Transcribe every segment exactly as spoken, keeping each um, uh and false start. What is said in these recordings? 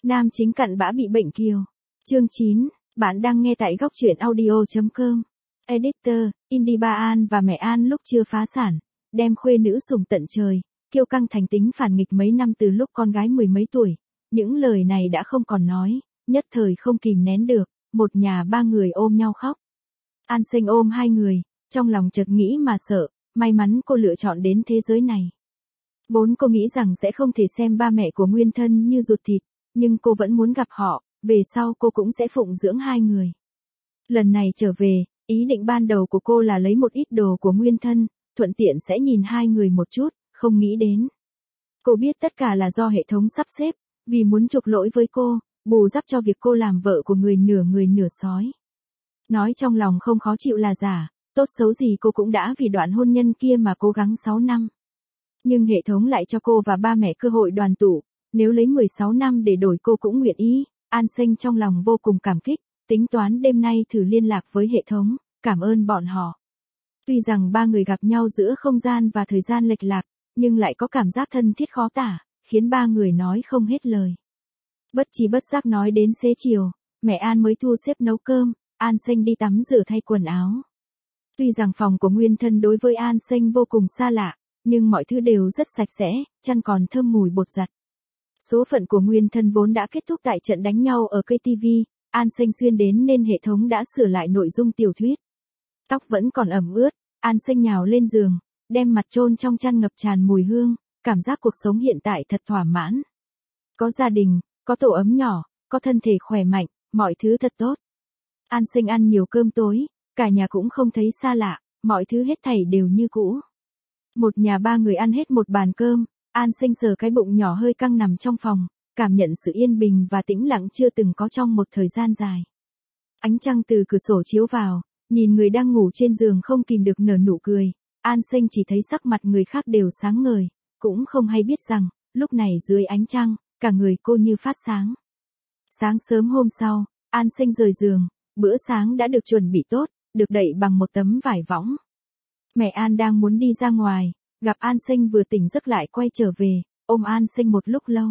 Nam chính cặn bã bị bệnh kiều. Chương chín, bạn đang nghe tại góc truyện audio chấm com. Editor, Indy Ba An và mẹ An lúc chưa phá sản, đem khuê nữ sủng tận trời, kiêu căng thành tính phản nghịch mấy năm từ lúc con gái mười mấy tuổi. Những lời này đã không còn nói, nhất thời không kìm nén được, một nhà ba người ôm nhau khóc. An Sinh ôm hai người, trong lòng chợt nghĩ mà sợ, may mắn cô lựa chọn đến thế giới này. Vốn cô nghĩ rằng sẽ không thể xem ba mẹ của nguyên thân như ruột thịt, nhưng cô vẫn muốn gặp họ, về sau cô cũng sẽ phụng dưỡng hai người. Lần này trở về, ý định ban đầu của cô là lấy một ít đồ của nguyên thân, thuận tiện sẽ nhìn hai người một chút, không nghĩ đến. Cô biết tất cả là do hệ thống sắp xếp, vì muốn chuộc lỗi với cô, bù đắp cho việc cô làm vợ của người nửa người nửa sói. Nói trong lòng không khó chịu là giả, tốt xấu gì cô cũng đã vì đoạn hôn nhân kia mà cố gắng sáu năm. Nhưng hệ thống lại cho cô và ba mẹ cơ hội đoàn tụ, nếu lấy mười sáu năm để đổi cô cũng nguyện ý. An Sinh trong lòng vô cùng cảm kích, tính toán đêm nay thử liên lạc với hệ thống, cảm ơn bọn họ. Tuy rằng ba người gặp nhau giữa không gian và thời gian lệch lạc, nhưng lại có cảm giác thân thiết khó tả, khiến ba người nói không hết lời. Bất chi bất giác nói đến xế chiều, mẹ An mới thu xếp nấu cơm, An Sinh đi tắm rửa thay quần áo. Tuy rằng phòng của nguyên thân đối với An Sinh vô cùng xa lạ, nhưng mọi thứ đều rất sạch sẽ, chăn còn thơm mùi bột giặt. Số phận của nguyên thân vốn đã kết thúc tại trận đánh nhau ở cây ti vi, An Sinh xuyên đến nên hệ thống đã sửa lại nội dung tiểu thuyết. Tóc vẫn còn ẩm ướt, An Sinh nhào lên giường, đem mặt chôn trong chăn ngập tràn mùi hương, cảm giác cuộc sống hiện tại thật thỏa mãn. Có gia đình, có tổ ấm nhỏ, có thân thể khỏe mạnh, mọi thứ thật tốt. An Sinh ăn nhiều cơm tối, cả nhà cũng không thấy xa lạ, mọi thứ hết thảy đều như cũ. Một nhà ba người ăn hết một bàn cơm, An Sinh sờ cái bụng nhỏ hơi căng nằm trong phòng, cảm nhận sự yên bình và tĩnh lặng chưa từng có trong một thời gian dài. Ánh trăng từ cửa sổ chiếu vào, nhìn người đang ngủ trên giường không kìm được nở nụ cười, An Sinh chỉ thấy sắc mặt người khác đều sáng ngời, cũng không hay biết rằng, lúc này dưới ánh trăng, cả người cô như phát sáng. Sáng sớm hôm sau, An Sinh rời giường, bữa sáng đã được chuẩn bị tốt, được đậy bằng một tấm vải võng. Mẹ An đang muốn đi ra ngoài, gặp An Sinh vừa tỉnh giấc lại quay trở về, ôm An Sinh một lúc lâu.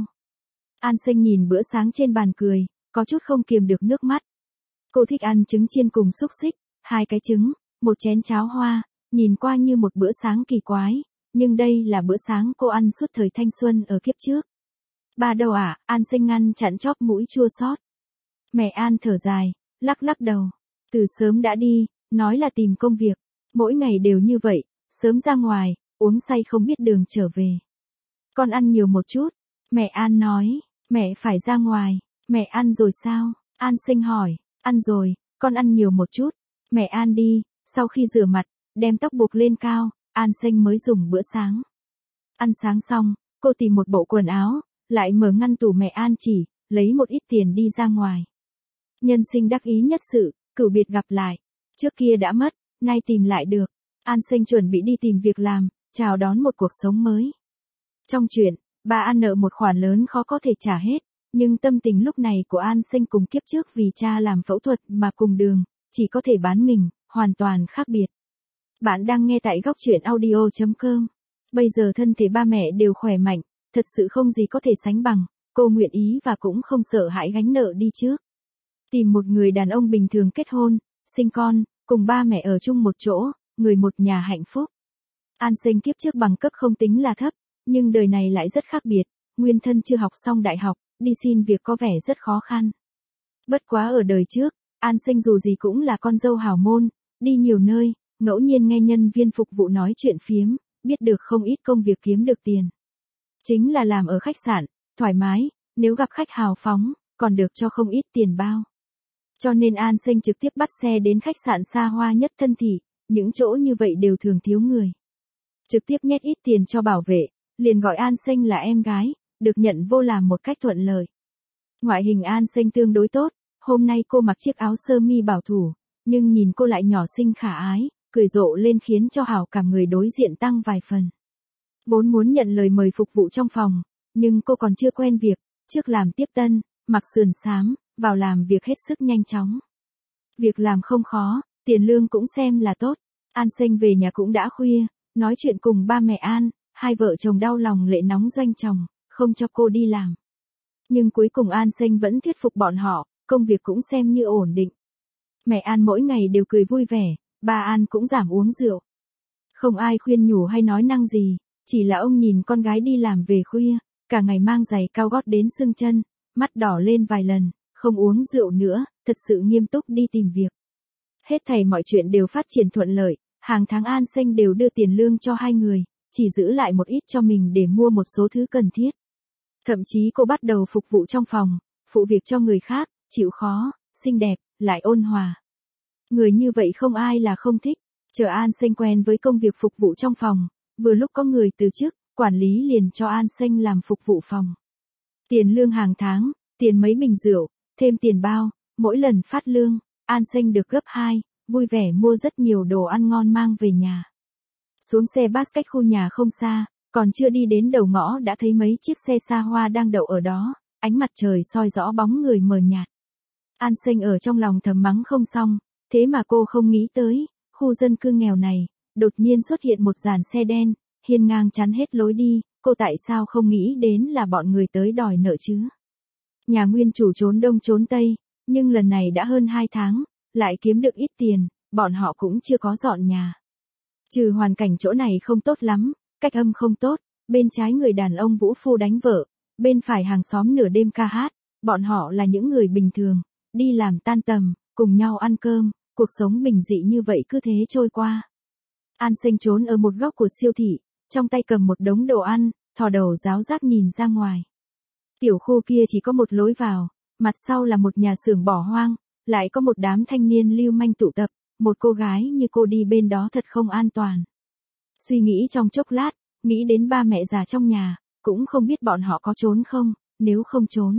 An Sinh nhìn bữa sáng trên bàn cười, có chút không kiềm được nước mắt. Cô thích ăn trứng chiên cùng xúc xích, hai cái trứng, một chén cháo hoa, nhìn qua như một bữa sáng kỳ quái, nhưng đây là bữa sáng cô ăn suốt thời thanh xuân ở kiếp trước. Ba đâu ạ? À? An Sinh ngăn chặn chóp mũi chua xót. Mẹ An thở dài, lắc lắc đầu. Từ sớm đã đi, nói là tìm công việc, mỗi ngày đều như vậy, sớm ra ngoài, uống say không biết đường trở về. Con ăn nhiều một chút, mẹ An nói, mẹ phải ra ngoài, mẹ ăn rồi sao? An Sinh hỏi, ăn rồi, con ăn nhiều một chút, mẹ An đi, sau khi rửa mặt, đem tóc buộc lên cao, An Sinh mới dùng bữa sáng. Ăn sáng xong, cô tìm một bộ quần áo, lại mở ngăn tủ mẹ An chỉ, lấy một ít tiền đi ra ngoài. Nhân sinh đắc ý nhất sự, cửu biệt gặp lại, trước kia đã mất, nay tìm lại được. An Sinh chuẩn bị đi tìm việc làm, chào đón một cuộc sống mới. Trong chuyện, bà An nợ một khoản lớn khó có thể trả hết, nhưng tâm tình lúc này của An Sinh cùng kiếp trước vì cha làm phẫu thuật mà cùng đường, chỉ có thể bán mình, hoàn toàn khác biệt. Bạn đang nghe tại góc truyện audio chấm com. Bây giờ thân thể ba mẹ đều khỏe mạnh, thật sự không gì có thể sánh bằng, cô nguyện ý và cũng không sợ hãi gánh nợ đi trước. Tìm một người đàn ông bình thường kết hôn, sinh con, cùng ba mẹ ở chung một chỗ, người một nhà hạnh phúc. An Sinh kiếp trước bằng cấp không tính là thấp, nhưng đời này lại rất khác biệt, nguyên thân chưa học xong đại học, đi xin việc có vẻ rất khó khăn. Bất quá ở đời trước, An Sinh dù gì cũng là con dâu hào môn, đi nhiều nơi, ngẫu nhiên nghe nhân viên phục vụ nói chuyện phiếm, biết được không ít công việc kiếm được tiền. Chính là làm ở khách sạn, thoải mái, nếu gặp khách hào phóng, còn được cho không ít tiền bao. Cho nên An Sinh trực tiếp bắt xe đến khách sạn xa hoa nhất thân thị, những chỗ như vậy đều thường thiếu người. Trực tiếp nhét ít tiền cho bảo vệ, liền gọi An Sinh là em gái, được nhận vô làm một cách thuận lợi. Ngoại hình An Sinh tương đối tốt, hôm nay cô mặc chiếc áo sơ mi bảo thủ, nhưng nhìn cô lại nhỏ xinh khả ái, cười rộ lên khiến cho hảo cảm người đối diện tăng vài phần. Vốn muốn nhận lời mời phục vụ trong phòng, nhưng cô còn chưa quen việc, trước làm tiếp tân, mặc sườn xám, vào làm việc hết sức nhanh chóng. Việc làm không khó, tiền lương cũng xem là tốt. An Sinh về nhà cũng đã khuya, nói chuyện cùng ba mẹ An, hai vợ chồng đau lòng lệ nóng doanh chồng, không cho cô đi làm. Nhưng cuối cùng An Xanh vẫn thuyết phục bọn họ, công việc cũng xem như ổn định. Mẹ An mỗi ngày đều cười vui vẻ, ba An cũng giảm uống rượu. Không ai khuyên nhủ hay nói năng gì, chỉ là ông nhìn con gái đi làm về khuya, cả ngày mang giày cao gót đến sưng chân, mắt đỏ lên vài lần, không uống rượu nữa, thật sự nghiêm túc đi tìm việc. Hết thảy mọi chuyện đều phát triển thuận lợi, hàng tháng An Xanh đều đưa tiền lương cho hai người, chỉ giữ lại một ít cho mình để mua một số thứ cần thiết. Thậm chí cô bắt đầu phục vụ trong phòng, phụ việc cho người khác, chịu khó, xinh đẹp, lại ôn hòa. Người như vậy không ai là không thích. Chờ An Xanh quen với công việc phục vụ trong phòng, vừa lúc có người từ chức, quản lý liền cho An Xanh làm phục vụ phòng. Tiền lương hàng tháng, tiền mấy bình rượu, thêm tiền bao, mỗi lần phát lương, An Xanh được gấp hai, vui vẻ mua rất nhiều đồ ăn ngon mang về nhà. Xuống xe bus cách khu nhà không xa, còn chưa đi đến đầu ngõ đã thấy mấy chiếc xe xa hoa đang đậu ở đó, ánh mặt trời soi rõ bóng người mờ nhạt. An Xanh ở trong lòng thầm mắng không xong, thế mà cô không nghĩ tới, khu dân cư nghèo này, đột nhiên xuất hiện một dàn xe đen, hiên ngang chắn hết lối đi, cô tại sao không nghĩ đến là bọn người tới đòi nợ chứ? Nhà nguyên chủ trốn đông trốn tây, nhưng lần này đã hơn hai tháng, lại kiếm được ít tiền, bọn họ cũng chưa có dọn nhà. Trừ hoàn cảnh chỗ này không tốt lắm, cách âm không tốt, bên trái người đàn ông vũ phu đánh vợ, bên phải hàng xóm nửa đêm ca hát, bọn họ là những người bình thường, đi làm tan tầm, cùng nhau ăn cơm, cuộc sống bình dị như vậy cứ thế trôi qua. An Xanh trốn ở một góc của siêu thị, trong tay cầm một đống đồ ăn, thò đầu ráo rác nhìn ra ngoài. Tiểu khu kia chỉ có một lối vào, mặt sau là một nhà xưởng bỏ hoang, lại có một đám thanh niên lưu manh tụ tập, một cô gái như cô đi bên đó thật không an toàn. Suy nghĩ trong chốc lát, nghĩ đến ba mẹ già trong nhà, cũng không biết bọn họ có trốn không, nếu không trốn.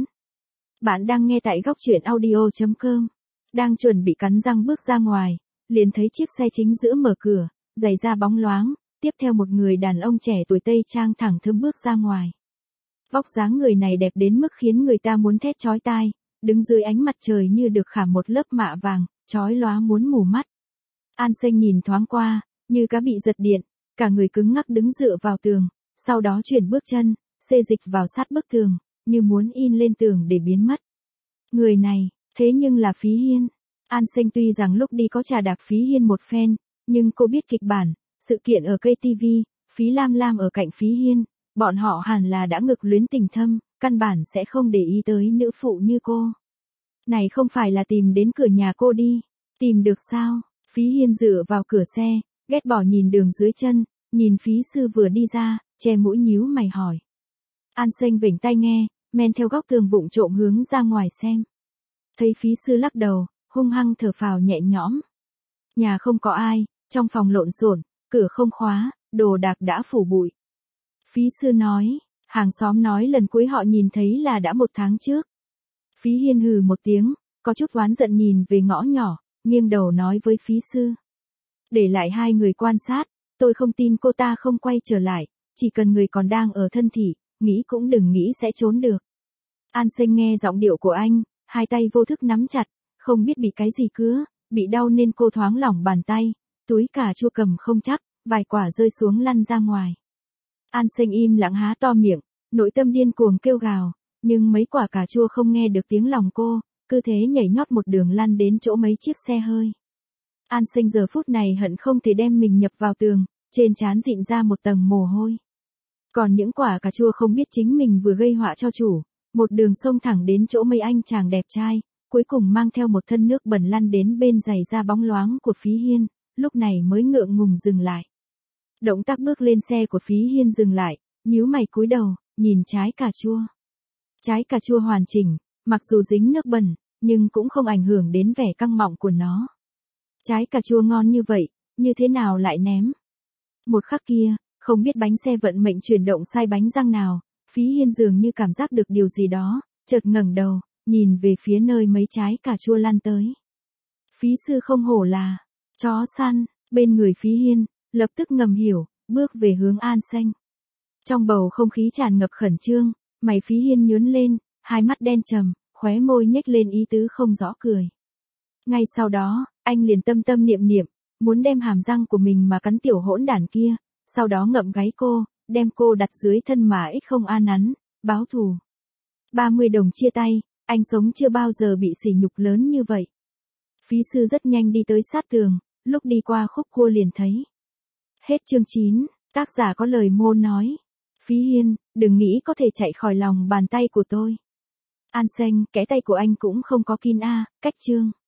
Bạn đang nghe tại góc truyện audio chấm com. Đang chuẩn bị cắn răng bước ra ngoài, liền thấy chiếc xe chính giữa mở cửa, giày da bóng loáng, tiếp theo một người đàn ông trẻ tuổi Tây trang thẳng thớm bước ra ngoài. Vóc dáng người này đẹp đến mức khiến người ta muốn thét chói tai, đứng dưới ánh mặt trời như được khảm một lớp mạ vàng, chói lóa muốn mù mắt. An Xanh nhìn thoáng qua, như cá bị giật điện, cả người cứng ngắc đứng dựa vào tường, sau đó chuyển bước chân, xê dịch vào sát bức tường, như muốn in lên tường để biến mất. Người này, thế nhưng là Phí Hiên. An Xanh tuy rằng lúc đi có trà đạp Phí Hiên một phen, nhưng cô biết kịch bản, sự kiện ở cây ti vi, Phí Lam Lam ở cạnh Phí Hiên, bọn họ hẳn là đã ngực luyến tình thâm, căn bản sẽ không để ý tới nữ phụ như cô. Này không phải là tìm đến cửa nhà cô đi, tìm được sao? Phí Hiên dựa vào cửa xe, ghét bỏ nhìn đường dưới chân, nhìn Phí Sư vừa đi ra, che mũi nhíu mày hỏi. An Xanh vểnh tai nghe, men theo góc tường vụng trộm hướng ra ngoài xem. Thấy Phí Sư lắc đầu, hung hăng thở phào nhẹ nhõm. Nhà không có ai, trong phòng lộn xộn, cửa không khóa, đồ đạc đã phủ bụi. Phí Sư nói, hàng xóm nói lần cuối họ nhìn thấy là đã một tháng trước. Phí Hiên hừ một tiếng, có chút oán giận nhìn về ngõ nhỏ, nghiêng đầu nói với Phí Sư. Để lại hai người quan sát, tôi không tin cô ta không quay trở lại, chỉ cần người còn đang ở thân thị, nghĩ cũng đừng nghĩ sẽ trốn được. An Xanh nghe giọng điệu của anh, hai tay vô thức nắm chặt, không biết bị cái gì cứa, bị đau nên cô thoáng lỏng bàn tay, túi cà chua cầm không chắc, vài quả rơi xuống lăn ra ngoài. An Xanh im lặng há to miệng, nội tâm điên cuồng kêu gào, nhưng mấy quả cà chua không nghe được tiếng lòng cô, cứ thế nhảy nhót một đường lăn đến chỗ mấy chiếc xe hơi. An Xanh giờ phút này hận không thể đem mình nhập vào tường, trên trán dịn ra một tầng mồ hôi. Còn những quả cà chua không biết chính mình vừa gây họa cho chủ, một đường xông thẳng đến chỗ mấy anh chàng đẹp trai, cuối cùng mang theo một thân nước bẩn lăn đến bên giày da bóng loáng của Phí Hiên, lúc này mới ngượng ngùng dừng lại. Động tác bước lên xe của Phí Hiên dừng lại, nhíu mày cúi đầu, nhìn trái cà chua. Trái cà chua hoàn chỉnh, mặc dù dính nước bẩn, nhưng cũng không ảnh hưởng đến vẻ căng mọng của nó. Trái cà chua ngon như vậy, như thế nào lại ném? Một khắc kia, không biết bánh xe vận mệnh chuyển động sai bánh răng nào, Phí Hiên dường như cảm giác được điều gì đó, chợt ngẩng đầu, nhìn về phía nơi mấy trái cà chua lăn tới. Phí Sư không hổ là chó săn, bên người Phí Hiên, lập tức ngầm hiểu, bước về hướng An Xanh. Trong bầu không khí tràn ngập khẩn trương, mày Phí Hiên nhướng lên, hai mắt đen trầm, khóe môi nhếch lên ý tứ không rõ cười. Ngay sau đó, anh liền tâm tâm niệm niệm, muốn đem hàm răng của mình mà cắn tiểu hỗn đản kia, sau đó ngậm gáy cô, đem cô đặt dưới thân mà ít không an nắn, báo thù. ba mươi đồng chia tay, anh sống chưa bao giờ bị sỉ nhục lớn như vậy. Phí sư rất nhanh đi tới sát tường, lúc đi qua khúc cua liền thấy. Hết chương chín, tác giả có lời mô nói. Phí Hiên, đừng nghĩ có thể chạy khỏi lòng bàn tay của tôi. An Xanh, cái tay của anh cũng không có kin a, cách chương.